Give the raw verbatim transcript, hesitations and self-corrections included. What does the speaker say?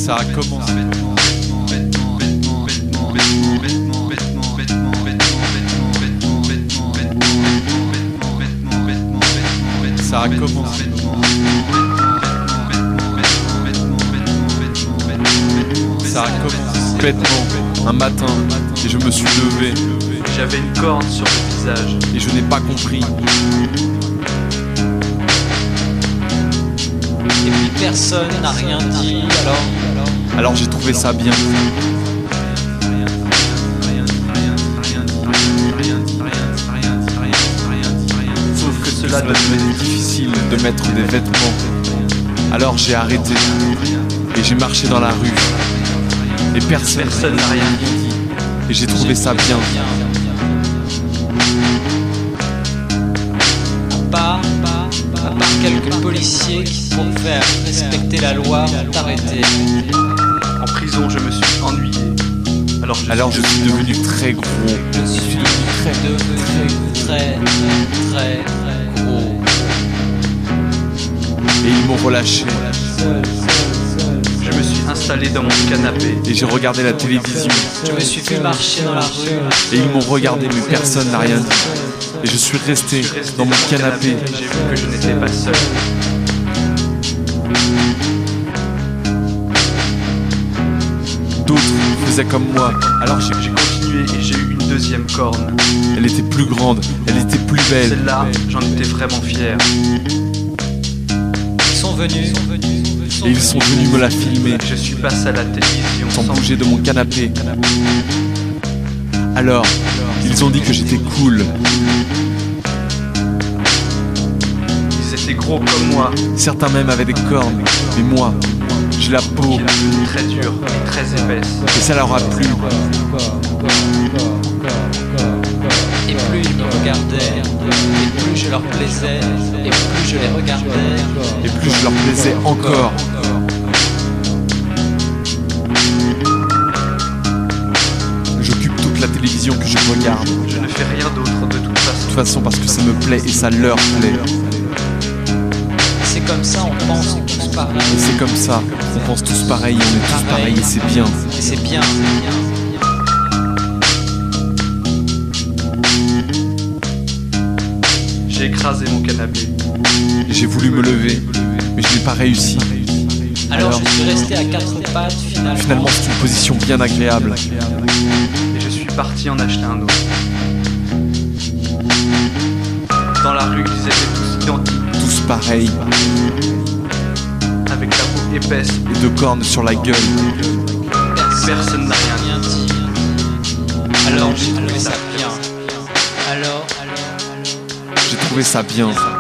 Ça a commencé. Ça a commencé. Ça a commencé bêtement, un matin, et je me suis levé. J'avais une corne sur le visage. Et je n'ai pas compris. Et puis personne n'a rien dit, alors Alors, alors j'ai trouvé ça bien. Sauf que cela devenait difficile de mettre des vêtements. Alors j'ai arrêté et j'ai marché dans la rue. Et personne Personne n'a rien dit. Et j'ai trouvé ça bien. À part, à part quelques policiers qui, pour faire respecter la loi, ont arrêté. En prison, je me suis ennuyé. Alors je, Alors je suis devenu très gros. Je suis très, devenu très, très, très gros. Et ils m'ont relâché. Je me suis installé dans mon canapé. Et j'ai regardé la télévision. Je me suis fait marcher dans la rue. Et ils m'ont regardé, mais personne n'a rien dit. Et je suis resté Je suis resté dans mon canapé. J'ai vu que je n'étais pas seul. D'autres faisaient comme moi. Alors j'ai j'ai continué et j'ai eu une deuxième corne. Elle était plus grande, elle était plus belle. Celle-là, j'en étais vraiment fier. Ils sont venus. Et ils sont venus me la filmer, Je suis passé à la télévision sans bouger de mon canapé. Alors, ils ont dit que j'étais cool. Ils étaient gros comme moi, Certains même avaient des cornes. Mais moi, j'ai la peau. très dure et très épaisse. Et ça leur a plu. Et plus ils me regardaient, et plus je leur plaisais, et plus je les regardais. Et plus je leur plaisais encore. J'occupe toute la télévision que je regarde. Je ne fais rien d'autre de toute De façon. toute façon parce que ça me plaît et ça leur plaît. C'est comme ça, on pense tous pareil. Et c'est comme ça, on pense tous pareil, on est tous pareils et c'est bien. Et c'est bien. J'ai écrasé mon canapé. J'ai voulu me lever, mais je n'ai pas réussi. Alors je suis resté à quatre pattes finalement. Finalement, c'est une position bien agréable. Et je suis parti en acheter un autre. Dans la rue, ils étaient tous identiques, Tous pareils, avec la peau épaisse. et deux cornes sur la gueule. Personne n'a rien rien dit. Alors j'ai trouvé ça bien. Alors, alors, alors. J'ai trouvé ça bien.